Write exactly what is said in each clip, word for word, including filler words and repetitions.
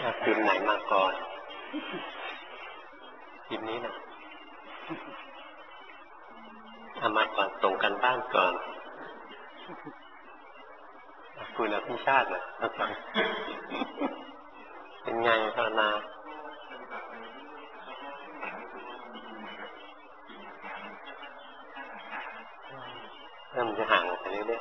ทีมไหนมาก่อนทีมนี้นะเอามาก่อนส่งกันบ้านก่อนคุณอภิชาตินะเป็นไงภาวนาเริ่มจะห่างไปเรื่อย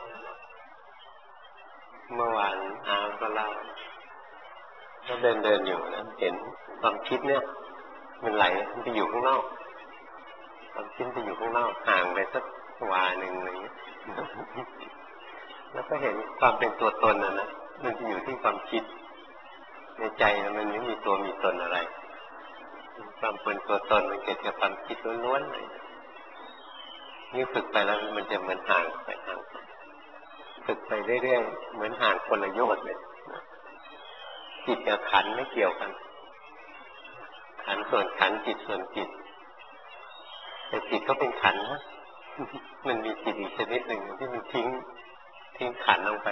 ๆเมื่อวานอาก็เล่าก็เดินเดินอยู่นะเห็นความคิดเนี่ยมันไหลมันไปอยู่ข้างนอกความคิดไปอยู่ข้างนอกห่างไปสักวาหนึ่งอะไรอย่างเงี้ยแล้วก็เห็นความเป็นตัวตนน่ะนะมันจะอยู่ที่ความคิดในใจมันไม่มีตัวมีตนอะไรความเป็นตัวตนมันเกิดจากความคิดล้วนๆเลยนี่ฝึกไปแล้วมันจะเหมือนห่างไปห่างฝึกไปเรื่อยๆเหมือนห่างคนละโยชน์เลยจิตกับขันธ์ไม่เกี่ยวกันขันธ์ส่วนขันธ์จิตส่วนจิตแต่จิตก็เป็นขันธ์นะมันมีจิตอีกชนิดหนึ่งที่มันทิ้งทิ้งขันธ์ลงไป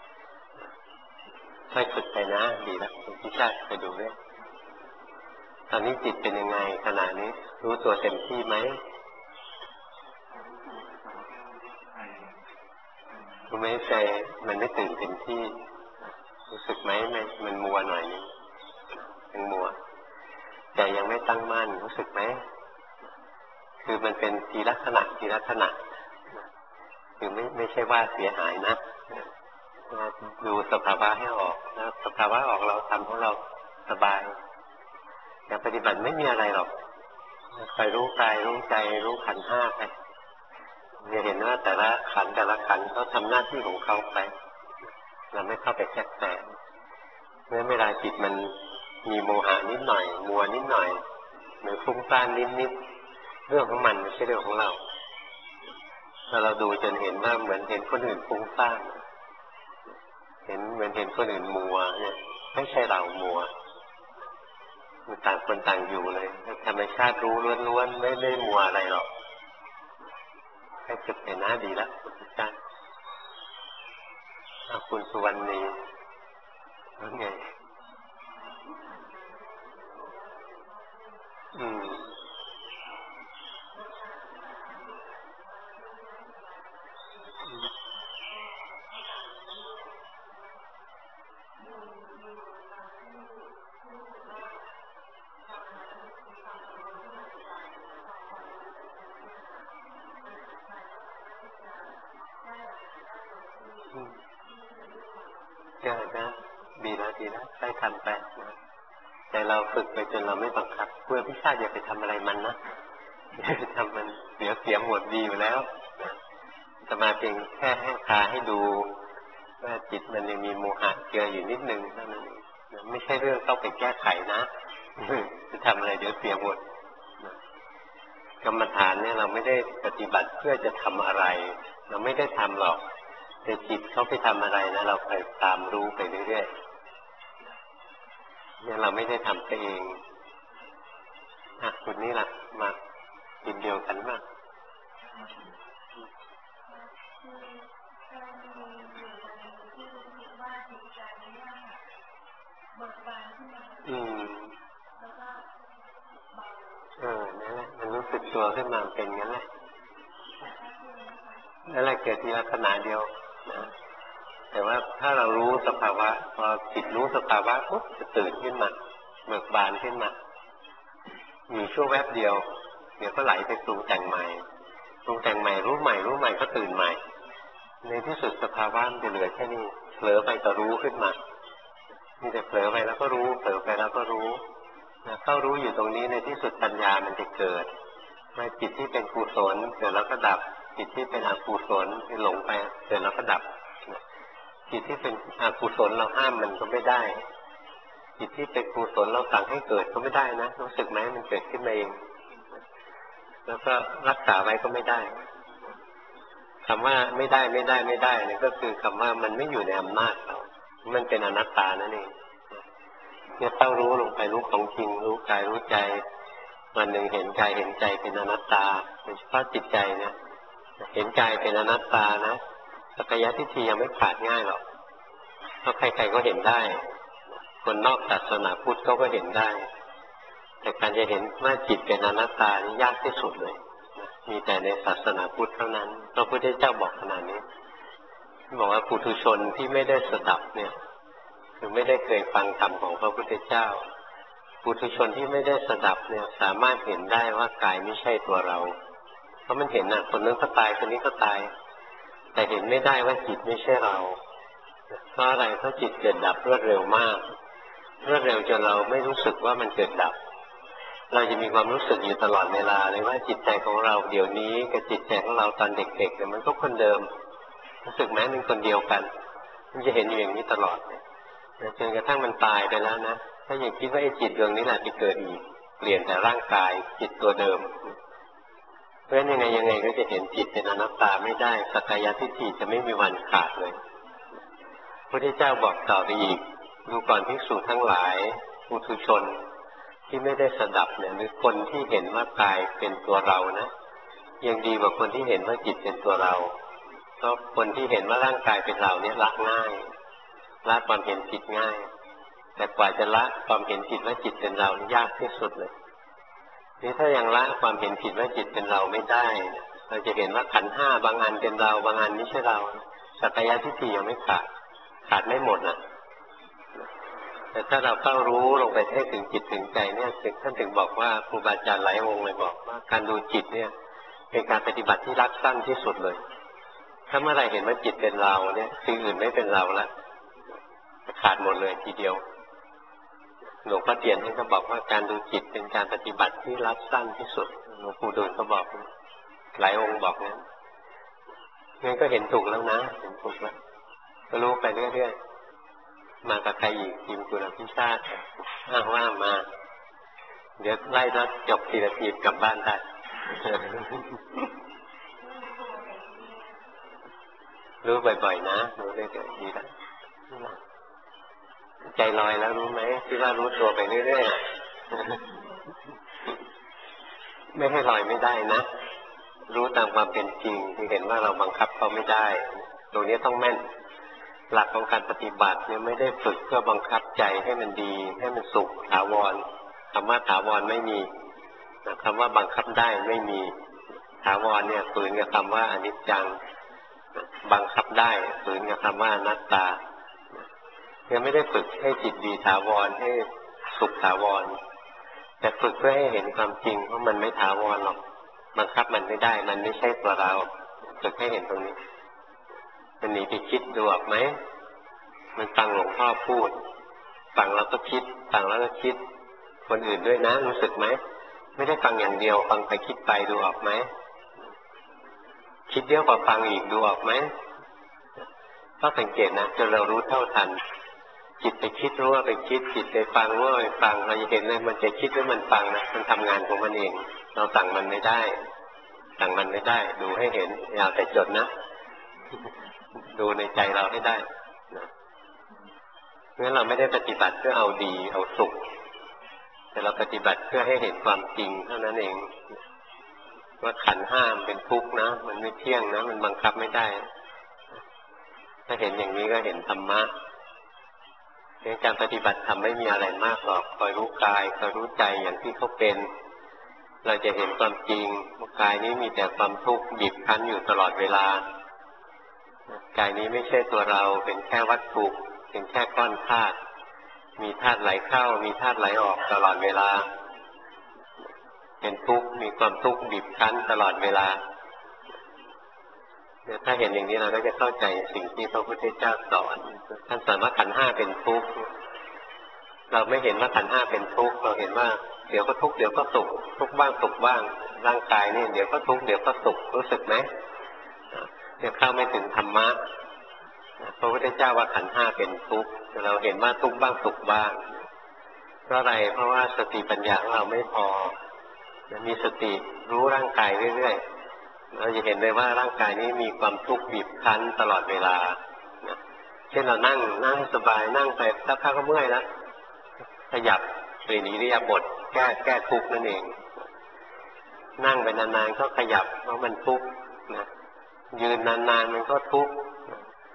ค่อยฝึกไปนะดีแล้วพี่ชาติไปดูด้วยตอนนี้จิตเป็นยังไงขณะนี้รู้ตัวเต็มที่ไหมรู้ไหมใจมันไม่ตื่นเต็มที่รู้สึกไหมมันมันมัวหน่อยนึงยังมัวใจยังไม่ตั้งมั่นรู้สึกไหมคือมันเป็นทีลักษณะทีลักษณะคือไม่ไม่ใช่ว่าเสียหายนะดูสภาวะให้ออกแล้วสภาวะออกเราทำของเราสบายการปฏิบัติไม่มีอะไรหรอกคอยรู้กายรู้ใจรู้ขันธ์ห้าไปจะเห็นว่าแต่ละขันธ์แต่ละขันธ์เขาทำหน้าที่ของเขาไปเราไม่เข้าไปแทรกแซงเมื่อเวลาจิตมันมีโมหะนิดหน่อยมัวนิดหน่อยหรือฟุ้งซ่านนิดนิดเรื่องของมันไม่ใช่เรื่องของเราถ้าเราดูจนเห็นว่าเหมือนเห็นคนอื่นฟุ้งซ่านเห็นเหมือนเห็นคนอื่นมัวเนี่ยไม่ใช่เรามัวมันต่างคนต่างอยู่เลยธรรมชาติรู้ล้วนๆไม่ได้มัวอะไรหรอกให้ฝึกไปนะดีแล้วคุณจ้าคุณสุวรรณีว่าไงอืมก็นะดีแล้วดีแล้วได้ทำไปนะแต่เราฝึกไปจนเราไม่บังคับเพื่อพิชาติอย่าไปทำอะไรมันนะอย่าไปทำมันเสียเสียหมดดีอยู่แล้วจะมาเพียงแค่ให้พาให้ดูว่าจิตมันยังมีโมหะเจืออยู่นิดนึงเท่านั้นเองไม่ใช่เรื่องต้องไปแก้ไขนะจะทำอะไรเดี๋ยวเสียหมดกรรมฐานเนี่ยเราไม่ได้ปฏิบัติเพื่อจะทำอะไรเราไม่ได้ทำหรอกแต่จิตเขาไปทำอะไรนะเราไปตามรู้ไปเรื่อยๆเนี่ยเราไม่ได้ทำเองอ่ะคุณนี่ล่ะมากินเดียวกันมากอืมเออนั่นแหละมันรู้สึกตัวขึ้นมาเป็นงั้นแหละนั่นแหละเกิดทีละขณะเดียวนะแต่ว่าถ้าเรารู้สภาวะพอจิตรู้สภาวะปุ๊บจะตื่นขึ้นมาเบิกบานขึ้นมาอยู่ช่วงแวบเดียวเดี๋ยวก็ไหลไปปรุงแต่งใหม่ปรุงแต่งใหม่รู้ใหม่รู้ใหม่ก็ตื่นใหม่ในที่สุดสภาวะมันจะเหลือแค่นี้เผลอไปก็รู้ขึ้นมามีแต่เผลอไปแล้วก็รู้เผลอไปแล้วก็รู้เข้ารู้อยู่ตรงนี้ในที่สุดปัญญามันจะเกิดในจิตที่เป็นกุศลเกิดแล้วก็ดับจิตที่เป็นอกุศลที่หลงไปเกิดแล้วก็ดับจิตที่เป็นอกุศลเราห้ามมันก็ไม่ได้จิตที่เป็นกุศลเราสั่งให้เกิดก็ไม่ได้นะรู้สึกไหมมันเกิดขึ้นมาเองแล้วก็รักษาไว้ก็ไม่ได้คำว่าไม่ได้ไม่ได้ไม่ได้นี่ก็คือคำว่ามันไม่อยู่ในอำนาจเรามันเป็นอนัตตานั่นเองเนี่ยต้องรู้ลงไปรู้ของจริงรู้กายรู้ใจวันหนึ่งเห็นกายเห็นใจเป็นอนัตตาโดยเฉพาะจิตใจเนี่ยเห็นกายเป็นอนัตตานะสักกายทิฏฐิยังไม่ขาดง่ายหรอกเพราะใครๆก็เห็นได้คคนนอกศาสนาพุทธเขาก็เห็นได้แต่การจะเห็นว่าจิตเป็นอนัตตานี่ยากที่สุดเลยมีแต่ในศาสนาพุทธเท่านั้นพระพุทธเจ้าบอกขนาดนี้บอกว่าปุถุชนที่ไม่ได้สดับเนี่ยคือไม่ได้เคยฟังธรรมของพระพุทธเจ้าปุถุชนที่ไม่ได้สดับเนี่ยสามารถเห็นได้ว่ากายไม่ใช่ตัวเราเพราะมันเห็นน่ะคนนั้นก็ตายคนนี้ก็ตายแต่เห็นไม่ได้ว่าจิตไม่ใช่เราเพราะอะไรเพราะจิตเกิดดับรวดเร็วมากรวดเร็วจนเราไม่รู้สึกว่ามันเกิดดับเราจะมีความรู้สึกอยู่ตลอดเวลาเลยว่าจิตใจของเราเดี๋ยวนี้กับจิตใจของเราตอนเด็กๆเนี่ยมันก็คนเดิมรู้สึกไหมเป็นคนเดียวกันมันจะเห็นอยู่อย่างนี้ตลอดจนกระทั่งมันตายไปแล้วนะถ้ายังคิดว่าไอ้จิตดวงนี้แหละจะเกิดอีกเปลี่ยนแต่ร่างกายจิตตัวเดิมเพราะฉะนั้นยังไงยังไงก็จะเห็นจิตเป็นอนัตตาไม่ได้สักกายทิฏฐิจะไม่มีวันขาดเลยพระพุทธเจ้าบอกต่อไปอีกดูก่อนภิกษุทั้งหลายปุถุชนที่ไม่ได้สดับเนี่ยหรือคนที่เห็นว่ากายเป็นตัวเรานะยังดีกว่าคนที่เห็นว่าจิตเป็นตัวเราเพราะคนที่เห็นว่าร่างกายเป็นเราเนี่ยละง่ายละความเห็นผิดง่ายแต่กว่าจะละความเห็นผิดว่าจิตเป็นเรายากที่สุดเลยนี่ถ้ายังละความเห็นผิดว่าจิตเป็นเราไม่ได้เราจะเห็นว่าขันธ์ห้าบางอันเป็นเราบางอันไม่ใช่เราสักกายทิฏฐิยังไม่ขาดขาดไม่หมดนะแต่ถ้าเราเข้ารู้ลงไปให้ถึงจิตถึงใจเนี่ยท่านถึงบอกว่าครูบาอาจารย์หลายองค์เลยบอกว่าการดูจิตเนี่ยเป็นการปฏิบัติที่รัดสั้นที่สุดเลยถ้าเมื่อไรเห็นว่าจิตเป็นเราเนี่ยสิ่งอื่นไม่เป็นเราละขาดหมดเลยทีเดียวหลวงพ่อเทียนท่านก็บอกว่าการดูจิตเป็นการปฏิบัติที่รัดสั้นที่สุดหลวงปู่ดูลก็บอกหลายองค์บอกงั้นงั้นก็เห็นถูกแล้วนะเห็นถูกแล้วก็รู้ไปเรื่อยๆมากับใครอีกทีมคุณอภิชาติอ้างว่ามาเดี๋ยวไล่แล้วจบทีละทีกลับบ้านได้รู้บ่อยๆนะรู้เรื่อยๆดีแล้วใจลอยแล้วรู้ไหมที่ว่ารู้ตัวไปเรื่อยๆไม่ให้ลอยไม่ได้นะรู้ตามความเป็นจริงที่เห็นว่าเราบังคับเขาไม่ได้ตรงนี้ต้องแม่นหลักของการปฏิบัติเนี่ยไม่ได้ฝึกเพื่อบังคับใจให้มันดีให้มันสุขถาวรคำว่าถาวรไม่มีคำว่าบังคับได้ไม่มีถาวรเนี่ยฝืนกับคำว่าอนิจจังบังคับได้ฝืนกับคำว่าอนัตตายังไม่ได้ฝึกให้จิตดีถาวรให้สุขถาวรแต่ฝึกเพื่อให้เห็นความจริงว่ามันไม่ถาวรหรอกบังคับมันไม่ได้มันไม่ใช่ตัวเราฝึกให้เห็นตรงนี้มันหนีไปคิดดูออกไหมมันฟังหลวงพ่อพูดฟังแล้วก็คิดฟังแล้วก็คิดคนอื่นด้วยนะรู้สึกไหมไม่ได้ฟังอย่างเดียวฟังไปคิดไปดูออกไหมคิดเยอะกว่าฟังอีกดูออกไหมก็สังเกตนะจนเรารู้เท่าทันจิตไปคิดรู้ว่าไปคิดจิตไปฟังรู้ว่าไปฟังเราจะเห็นเลยมันจะคิดหรือมันฟังนะมันทำงานของมันเองเราสั่งมันไม่ได้สั่งมันไม่ได้ดูให้เห็นอย่าแต่จดนะดูในใจเราให้ได้นะงั้นเราไม่ได้ปฏิบัติเพื่อเอาดีเอาสุขแต่เราปฏิบัติเพื่อให้เห็นความจริงเท่านั้นเองว่าขันธ์ห้ามันเป็นทุกข์นะมันไม่เที่ยงนะมันบังคับไม่ได้ถ้าเห็นอย่างนี้ก็เห็นธรรมะการปฏิบัติธรรมไม่มีอะไรมากหรอกคอยรู้กายคอยรู้ใจอย่างที่เขาเป็นเราจะเห็นความจริงว่ากายนี้มีแต่ความทุกข์บีบคั้นอยู่ตลอดเวลากายนี้ไม่ใช่ตัวเราเป็นแค่วัตถุเป็นแค่ก้อนธาตุมีธาตุไหลเข้ามีธาตุไหลออกตลอดเวลาเป็นทุกข์มีความทุกข์บีบคั้นตลอดเวลาถ้าเห็นอย่างนี้เราก็จะเข้าใจสิ่งที่พระพุทธเจ้าสอนท่านสอนว่าขันธ์ห้าเป็นทุกข์เราไม่เห็นว่าขันธ์ห้าเป็นทุกข์เราเห็นว่าเดี๋ยวก็ทุกข์เดี๋ยวก็สุขทุกข์บ้างสุขบ้างร่างกายนี่เดี๋ยวก็ทุกข์เดี๋ยวก็สุขรู้สึกไหมเดี๋ยวเข้าไม่ถึงธรรมะพระพุทธเจ้าว่าขันธ์ห้าเป็นทุกข์เราเห็นว่าทุกข์บ้างสุขบ้างเพราะอะไรเพราะว่าสติปัญญาของเราไม่พอมีสติรู้ร่างกายเรื่อยๆเราจะเห็นเลยว่าร่างกายนี้มีความทุกข์บีบคั้นตลอดเวลาเช่นเรานั่งนั่งสบายนั่งไปสักพักก็เมื่อยแล้วขยับเปลี่ยนอิริยาบถแก้แก้ทุกข์นั่นเองนั่งไปนานๆก็ขยับเพราะมันทุกข์นะยืนนานๆมันก็ทุกข์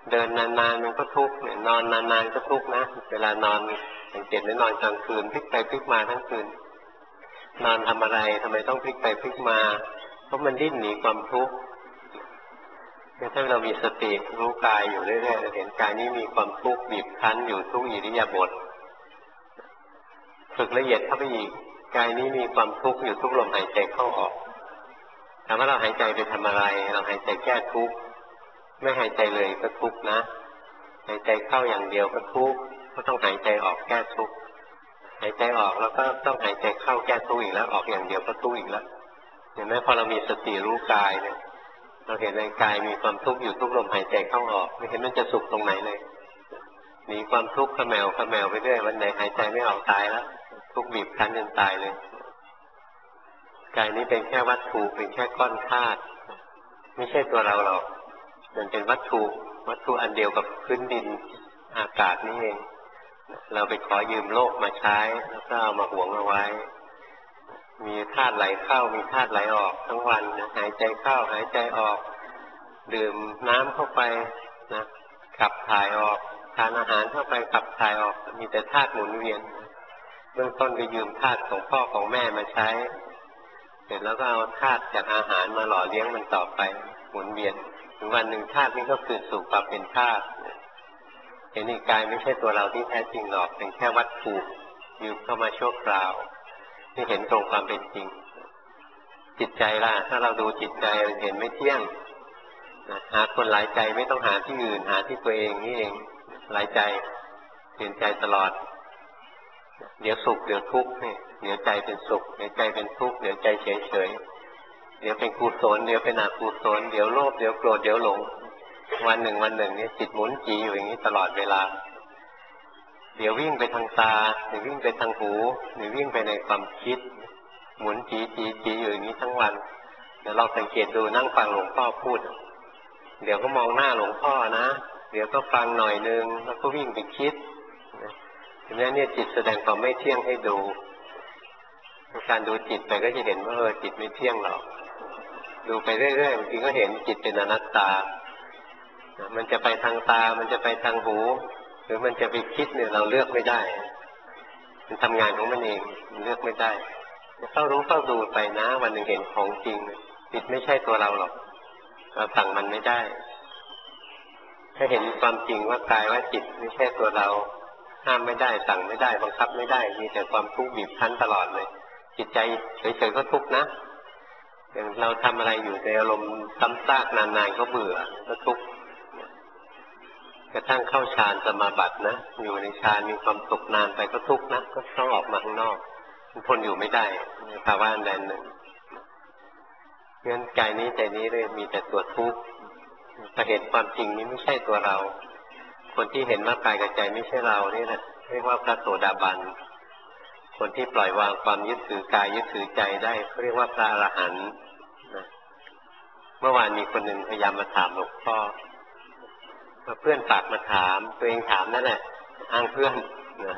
เดินนานๆมันก็ทุกข์เนี่ยนอนนานๆก็ทุกข์นะเวลานอนสังเกตไหมนอนกลางคืนพลิกไปพลิกมาทั้งคืนนอนทำอะไรทำไมต้องพลิกไปพลิกมาเพราะมันดิ้นหนีความทุกข์ถ้าเรามีสติรู้กายอยู่เรื่อยๆเราเห็นกายนี้มีความทุกข์บีบคั้นอยู่ทุกอิริยาบถฝึกละเอียดเข้าไปอีกกายนี้มีความทุกข์อยู่ทุกลมหายใจเข้าออกถามว่าเราหายใจไปทำอะไรเราหายใจแก้ทุกข์ไม่หายใจเลยก็ทุกข์นะหายใจเข้าอย่างเดียวก็ทุกข์ก็ต้องหายใจออกแก้ทุกข์หายใจออกแล้วก็ต้องหายใจเข้าแก้ทุกข์อีกแล้วออกอย่างเดียวก็ทุกข์อีกแล้วเห็นไหมพอเรามีสติรู้กายเนี่ยเราเห็นในกายมีความทุกข์อยู่ทุกลมหายใจเข้าออกไม่เห็นมันจะสุขตรงไหนเลยหนีความทุกข์ขแมวขแมวไปเรื่อยวันไหนหายใจไม่ออกตายแล้วทุกข์บีบคั้นจนตายเลยกายนี้เป็นแค่วัตถุเป็นแค่ก้อนธาตุไม่ใช่ตัวเราหรอกมันเป็นวัตถุวัตถุอันเดียวกับพื้นดินอากาศนี่เองเราไปขอยืมโลกมาใช้แล้วก็เอามาหวงเอาไว้มีธาตุไหลเข้ามีธาตุไหลออกทั้งวันนะหายใจเข้าหายใจออกดื่มน้ำเข้าไปนะขับถ่ายออกทานอาหารเข้าไปขับถ่ายออกมีแต่ธาตุหมุนเวียนเบื้องต้นก็ยืมธาตุของพ่อของแม่มาใช้เสร็จแล้วก็เอาธาตุจากอาหารมาหล่อเลี้ยงมันต่อไปหมุนเวียนถึงวันหนึ่งธาตุนี้ก็คืนสู่ความเป็นธาตุเห็นนี่กายไม่ใช่ตัวเราที่แท้จริงหรอกเป็นแค่วัตถุยืมเข้ามาชั่วคราวที่เห็นตรงความเป็นจริงจิตใจล่ะถ้าเราดูจิตใจเราเห็นไม่เที่ยงหาคนหลายใจไม่ต้องหาที่อื่นหาที่ตัวเองนี่เองหลายใจเปลี่ยนใจตลอดเดี๋ยวสุขเดี๋ยวทุกข์นี่เดี๋ยวใจเป็นสุขเดี๋ยวใจเป็นทุกข์เดี๋ยวใจเฉยเฉยเดี๋ยวเป็นกุศลเดี๋ยวเป็นอกุศลเดี๋ยวโลภเดี๋ยวโกรธเดี๋ยวหลงวันหนึ่งวันหนึ่งเนี่ยจิตหมุนจีอยู่อย่างนี้ตลอดเวลาเดี๋ยววิ่งไปทางตาเดี๋ยววิ่งไปทางหูเดี๋ยววิ่งไปในความคิดหมุนจีจีจีอยู่อย่างนี้ทั้งวันเดี๋ยวเราสังเกตดูนั่งฟังหลวงพ่อพูดเดี๋ยวก็มองหน้าหลวงพ่อนะเดี๋ยวก็ฟังหน่อยนึงแล้วก็วิ่งไปคิดทีนี้เนี่ยจิตแสดงความไม่เที่ยงให้ดูการดูจิตไปก็จะเห็นว่าเออจิตไม่เที่ยงหรอกดูไปเรื่อยๆบางทีก็เห็นจิตเป็นอนัตตามันจะไปทางตามันจะไปทางหูหรือมันจะไปคิดเนี่ยเราเลือกไม่ได้มันทำงานของมันเองมันเลือกไม่ได้เฝ้ารู้เฝ้าดูไปนะวันหนึ่งเห็นของจริงจิตไม่ใช่ตัวเราหรอกเราสั่งมันไม่ได้ถ้าเห็นความจริงว่ากายว่าจิตไม่ใช่ตัวเราห้ามไม่ได้สั่งไม่ได้บังคับไม่ได้มีแต่ความทุกข์บีบคั้นตลอดเลยจิตใจเฉยๆก็ทุกข์นะอย่างเราทำอะไรอยู่ในอารมณ์ซ้ำซากนานๆก็เบื่อก็ทุกข์กระทั่งเข้าฌานสมาบัตินะอยู่ในฌานมีความสุขนานไปก็ทุกข์นะก็ต้องออกมาข้างนอกมันทนอยู่ไม่ได้ภาวะอันใดหนึ่งงั้นกายนี้ใจนี้เลยมีแต่ตัวทุกข์ถ้าเห็นความจริงนี้ไม่ใช่ตัวเราคนที่เห็นว่ากายกับใจไม่ใช่เรานี่แหละเรียกว่าพระโสดาบันคนที่ปล่อยวางความยึดถือกายยึดถือใจได้เขาเรียกว่าพระอรหันต์นะเมื่อวานมีคนหนึ่งพยายามมาถามหลวงพ่อเพื่อนฝากมาถามตัวเองถามนั่นแหละอ้างเพื่อนนะ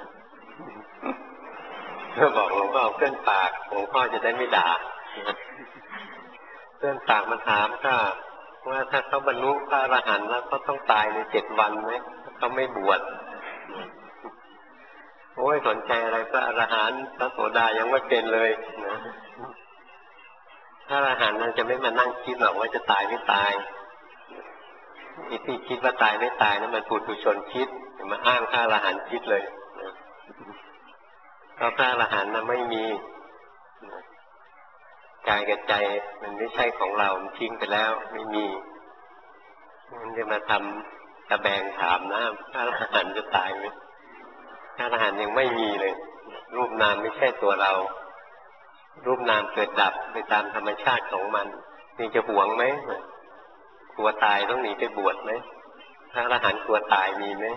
เพื่อบอกหลวงพ่อเพื่อนฝากหลวงพ่อจะได้ไม่ด่าเพื่อนฝากมาถามก็ว่าถ้าเขาบรรลุพระอรหันต์แล้วเขาต้องตายในเจ็ดวันไหมเขาไม่บวชโอ้ยสนใจอะไรพระอรหันต์พระโสดายังไม่เป็นเลยนะพระอรหันต์มันจะไม่มานั่งคิดหรอกว่าจะตายไม่ตายอีที่คิดว่าตายไม่ตายนั้นมันปุถุชนคิดมาอ้างพระอรหันต์คิดเลยเพราะพระอรหันต์นั้นไม่มีกายกับใจมันไม่ใช่ของเรามันทิ้งไปแล้วไม่มีมันจะมาทำตะแบงถามนะพระอรหันต์จะตายไหมพระอรหันต์ยังไม่มีเลยรูปนามไม่ใช่ตัวเรารูปนามเกิดดับไปตามธรรมชาติของมันนี่จะหวงไหมกลัวตายต้องหนีไปบวชไหมพระอรหันต์กลัวตายมีไหม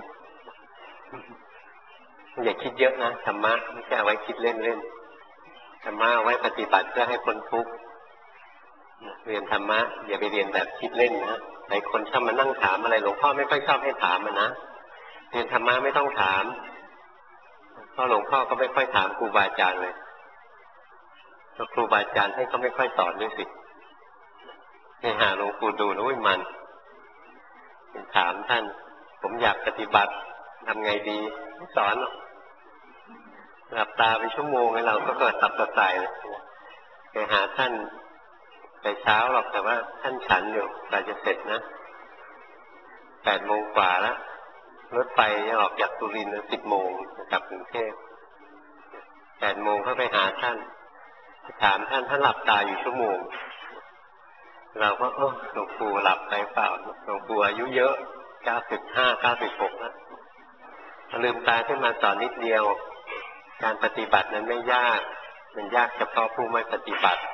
อย่าคิดเยอะนะธรรมะไม่ใช่เอาไว้คิดเล่นๆธรรมะเอาไว้ปฏิบัติเพื่อให้พ้นทุกข์เรียนธรรมะอย่าไปเรียนแบบคิดเล่นนะหลายคนชอบมานั่งถามอะไรหลวงพ่อไม่ค่อยชอบให้ถามมันนะเรียนธรรมะไม่ต้องถามเพราะหลวงพ่อก็ไม่ค่อยถามครูบาอาจารย์เลยเพราะครูบาอาจารย์ให้เขาไม่ค่อยสอนด้วยสิให้หาหลวงปู่ดูแล้วมันถามท่านผมอยากปฏิบัติทำไงดีไม่สอนหรอกหลับตาไปชั่วโมงให้เราก็เกิดตับกระส่ายไปหาท่านไปเช้าหรอกแต่ว่าท่านฉันอยู่กว่าจะเสร็จนะแปดโมงกว่าแล้วรถไฟยังออกจากสุรินทร์สิบโมงกลับกรุงเทพแปดโมงเข้าไปหาท่านถามท่านท่านหลับตาอยู่ชั่วโมงเราก็เออหลวงปู่หลับไปเปล่าหลวงปู่อายุเยอะเก้าสิบห้าเก้าสิบหกแล้วลืมตาขึ้นมาสอนนิดเดียวการปฏิบัตินั้นไม่ยากมันยากเฉพาะผู้ไม่ปฏิบัติ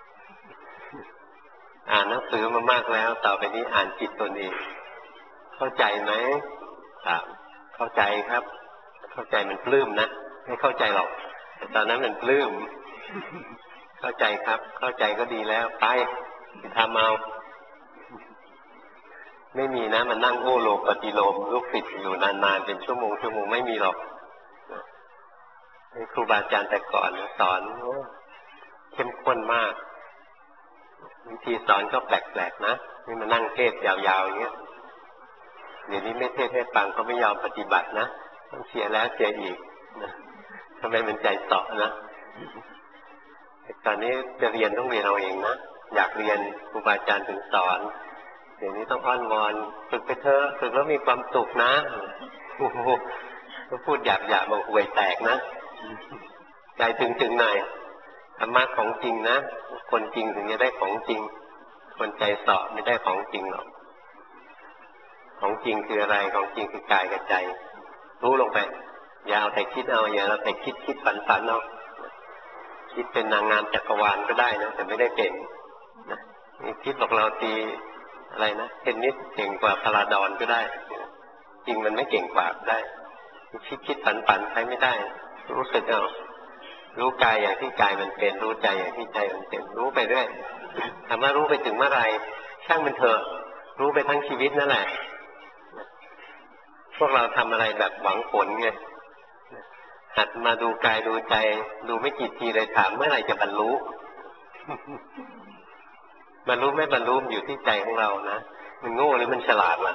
อ่านหนังสือมามากแล้วต่อไปนี้อ่านจิตตนเองเข้าใจไหมถามเข้าใจครับเข้าใจมันปลื้มนะไม่เข้าใจหรอกแต่ตอนนั้นมันปลื้มเข้าใจครับเข้าใจก็ดีแล้วไปทำเอาไม่มีนะมันนั่งโอ้โลปฏิโลมลูกศิษย์อยู่นานๆเป็นชั่วโมงชั่วโมงไม่มีหรอกครูบาอาจารย์แต่ก่อนสอนเข้มข้นมากวิธีสอนก็แปลกๆนะนี่มานั่งเทศยาวๆอย่างเงี้ยเดี๋ยวนี้ไม่เทศให้ฟังเขาไม่ยอมปฏิบัตินะต้องเสียแล้วเสียอีกนะทำไมมันใจเสาะนะตอนนี้จะเรียนต้องเรียนเอาเองนะอยากเรียนครูบาอาจารย์ถึงสอนเดี๋ยวนี้ต้องอ้อนวอนฝึกไปเถอะฝึกแล้วมีความสุขนะโอ้โหก็พูดหยาบๆบอกห่วยแตกนะใจถึงๆหน่อยธรรมะของจริงนะคนจริงถึงจะได้ของจริงคนใจเสาะไม่ได้ของจริงหรอกของจริงคืออะไรของจริงคือกายกับใจรู้ลงไปอย่าเอาแต่คิดเอาอย่าเอาแต่คิดคิดฝันฝันเอาคิดเป็นนางงามจักรวาลก็ได้นะแต่ไม่ได้เป็นนะนี่คิดบอกเราตีอะไรนะเทนนิสเก่งกว่าพาราดอนก็ได้จริงมันไม่เก่งกว่าได้คิดคิดฝันฝันใช้ไม่ได้รู้สึกเอารู้กายอย่างที่กายมันเป็นรู้ใจอย่างที่ใจมันเป็นรู้ไปเรื่อยถามว่ารู้ไปถึงเมื่อไรช่างมันเถอะรู้ไปทั้งชีวิตนั่นแหละพวกเราทำอะไรแบบหวังผลไงหัดมาดูกายดูใจดูไม่กี่ทีเลยถามเมื่อไหร่จะบรรลุบรรลุไม่บรรลุอยู่ที่ใจของเรานะมันโง่หรือมันฉลาดล่ะ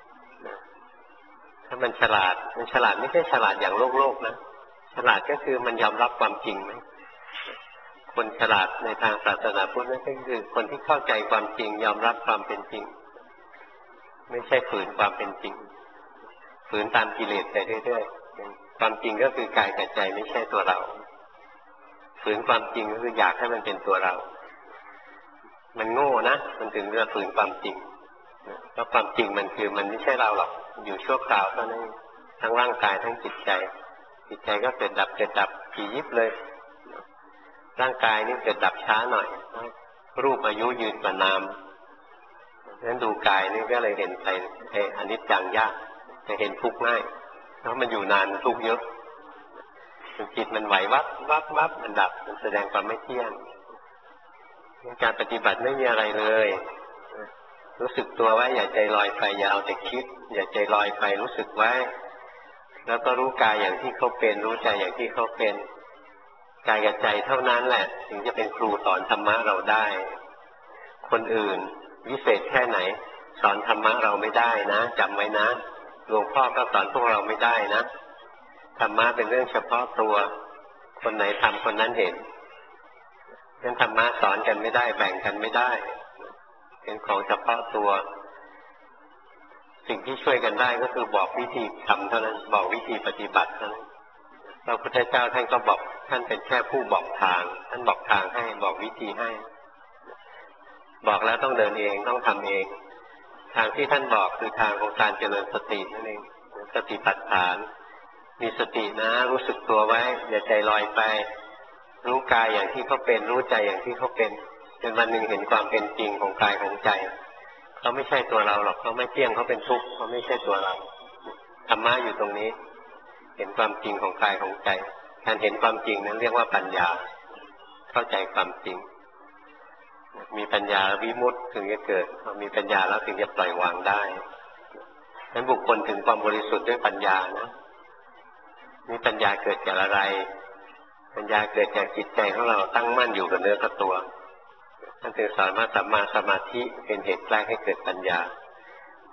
ถ้ามันฉลาดมันฉลาดไม่ใช่ฉลาดอย่างโลกโลกนะฉลาดก็คือมันยอมรับความจริงไหมคนฉลาดในทางศาสนาพุทธนั่นก็คือคนที่เข้าใจความจริงยอมรับความเป็นจริงไม่ใช่ฝืนความเป็นจริงฝืนตามกิเลสไปเรื่อยๆความจริงก็คือกายกับใจไม่ใช่ตัวเราฝืนความจริงก็คืออยากให้มันเป็นตัวเรามันโง่นะมันถึงจะฝืนความจริงเพราะความจริงมันคือมันไม่ใช่เราหรอกอยู่ชั่วคราวเท่านั้นทั้งร่างกายทั้งจิตใจจิตใจก็เกิดดับเกิดดับกี่ยิบเลยร่างกายนี่เกิดดับช้าหน่อยรูปอายุยืนกว่านามนั้นดูกายนี่ก็เลยเห็นไปไอ้อนิจจังยากจะเห็นทุกข์ง่ายเพราะมันอยู่นานทุกข์เยอะจิตมันไหววับวับวับมันดับมันแสดงความไม่เที่ยงการปฏิบัติไม่มีอะไรเลยรู้สึกตัวไว้อย่าใจลอยไปอย่าเอาแต่คิดอย่าใจลอยไปรู้สึกไว้แล้วก็รู้กายอย่างที่เขาเป็นรู้ใจอย่างที่เขาเป็นกายกับใจเท่านั้นแหละถึงจะเป็นครูสอนธรรมะเราได้คนอื่นวิเศษแค่ไหนสอนธรรมะเราไม่ได้นะจำไว้นะหลวงพ่อก็สอนพวกเราไม่ได้นะธรรมะเป็นเรื่องเฉพาะตัวคนไหนทำคนนั้นเห็นงั้นธรรมะสอนกันไม่ได้แบ่งกันไม่ได้เป็นของเฉพาะตัวสิ่งที่ช่วยกันได้ก็คือบอกวิธีทำเท่านั้นบอกวิธีปฏิบัติเท่านั้นพระพุทธเจ้าท่านก็บอกท่านเป็นแค่ผู้บอกทางท่านบอกทางให้บอกวิธีให้บอกแล้วต้องเดินเองต้องทำเองทางที่ท่านบอกคือทางของการเจริญสตินั่นเองสติปัฏฐานมีสตินะรู้สึกตัวไว้อย่าใจลอยไปรู้กายอย่างที่เขาเป็นรู้ใจอย่างที่เขาเป็นจนวันหนึ่งเห็นความเป็นจริงของกายของใจเขาไม่ใช่ตัวเราหรอกเขาไม่เที่ยงเขาเป็นทุกข์เขาไม่ใช่ตัวเราธรรมะอยู่ตรงนี้เห็นความจริงของกายของใจการเห็นความจริงนั้นเรียกว่าปัญญาเข้าใจความจริงมีปัญญาวิมุตติถึงจะเกิดมีปัญญาแล้วถึงจะปล่อยวางได้ฉะนั้นบุคคลถึงความบริสุทธิ์ด้วยปัญญานะนี่ปัญญาเกิดจากอะไรปัญญาเกิดจากจิตใจของเราตั้งมั่นอยู่กับเนื้อกับตัวท่านถึงสอนว่าสัมมาสมาธิเป็นเหตุแรกให้เกิดปัญญา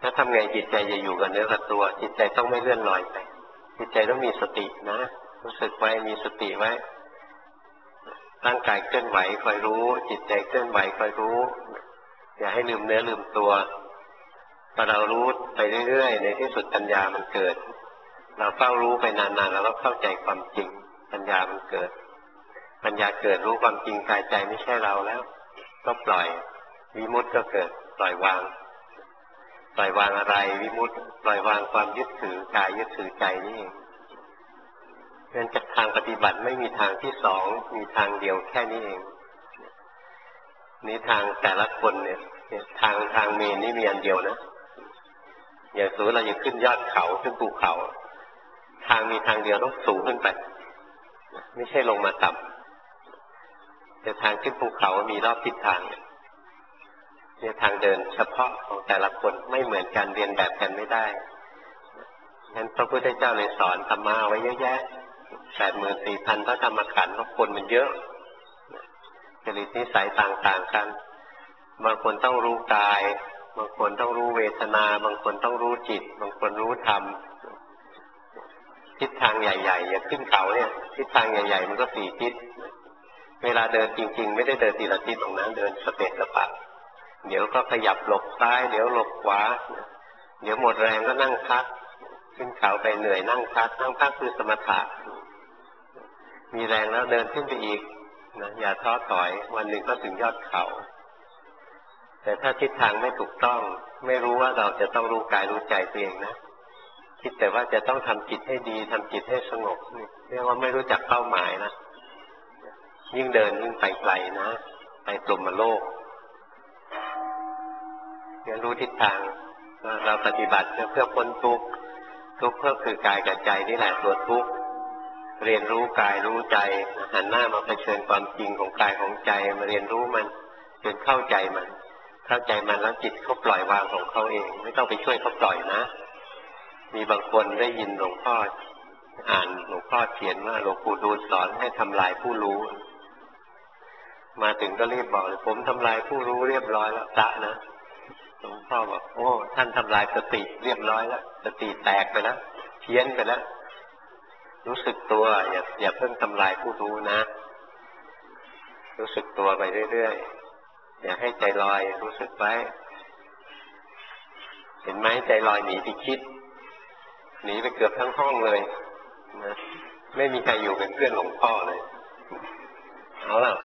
ถ้าทำไงจิตใจจะอยู่กับเนื้อกับตัวจิตใจต้องไม่เลื่อนลอยไปจิตใจต้องมีสตินะรู้สึกไว้มีสติไว้ร่างกายเคลื่อนไหวคอยรู้จิตใจเคลื่อนไหวคอยรู้อย่าให้ลืมเนื้อลืมตัวพอเรารู้ไปเรื่อยๆในที่สุดปัญญามันเกิดเราเฝ้ารู้ไปนานๆเราก็เข้าใจความจริงปัญญามันเกิดปัญญาเกิดรู้ความจริงกายใจไม่ใช่เราแล้วก็ปล่อยวิมุตติก็เกิดปล่อยวางปล่อยวางอะไรวิมุตติปล่อยวางความยึดถือกายยึดถือใจนี่เองเพราะฉะนั้นจากทางปฏิบัติไม่มีทางที่สองมีทางเดียวแค่นี้เองนี่ทางแต่ละคนเนี่ยทางทางเมนนี่มีอันเดียวนะอย่างสมมติเราจะขึ้นยอดเขาขึ้นภูเขาทางมีทางเดียวต้องสูงขึ้นไปไม่ใช่ลงมาต่ำแต่ทางขึ้นภูเขามีรอบทิศทางเนี่ยทางเดินเฉพาะของแต่ละคนไม่เหมือนกันเรียนแบบกันไม่ได้งั้นพระพุทธเจ้าเลยสอนธรรมะไว้เยอะแยะแปดหมื่นสี่พันพระธรรมขันธ์เพราะคนมันเยอะจริตนิสัยต่างๆกันบางคนต้องรู้กายบางคนต้องรู้เวทนาบางคนต้องรู้จิตบางคนรู้ธรรมทิศทางใหญ่ๆอย่างขึ้นเขาเนี่ยทิศทางใหญ่ๆมันก็สี่ทิศเวลาเดินจริงๆไม่ได้เดินทีละทิศตรงนั้นเดินสเปะสปะเดี๋ยวก็ขยับหลบซ้ายเดี๋ยวหลบขวาเดี๋ยวหมดแรงก็นั่งพักขึ้นเขาไปเหนื่อยนั่งพักนั่งพักคือสมถะมีแรงแล้วเดินขึ้นไปอีกนะอย่าท้อถอยวันหนึ่งก็ถึงยอดเขาแต่ถ้าทิศทางไม่ถูกต้องไม่รู้ว่าเราจะต้องรู้กายรู้ใจตัวเองนะคิดแต่ว่าจะต้องทำจิตให้ดีทำจิตให้สงบนี่เรียกว่าไม่รู้จักเป้าหมายนะยิ่งเดินยิ่งไปไกลนะไปกลุ่มโลกเรียนรู้ทิศทางเราปฏิบัติเพื่อพ้นทุกข์ทุกข์เพื่อคือกายกับใจนี่แหละตัวทุกข์เรียนรู้กายรู้ใจหันหน้ามาเผชิญความจริงของกายของใจมาเรียนรู้มันจนเข้าใจมันเข้าใจมันแล้วจิตเขาปล่อยวางของเขาเองไม่ต้องไปช่วยเขาปล่อยนะมีบางคนได้ยินหลวงพ่ออ่านหลวงพ่อเขียนว่าหลวงปู่ดูลสอนให้ทำลายผู้รู้มาถึงก็รีบบอกเลยผมทำลายผู้รู้เรียบร้อยแล้วตะนะหลวงพ่อบอกโอ้ท่านทำลายสติเรียบร้อยแล้วสติแตกไปแล้วเพี้ยนไปแล้วรู้สึกตัวอย่าอย่าเพิ่งทำลายผู้รู้นะรู้สึกตัวไปเรื่อยๆอย่าให้ใจลอยรู้สึกไว้เห็นไหมใจลอยหนีไปคิดหนีไปเกือบทั้งห้องเลยนะไม่มีใครอยู่เป็นเพื่อนหลวงพ่อเลยเอาล่ะ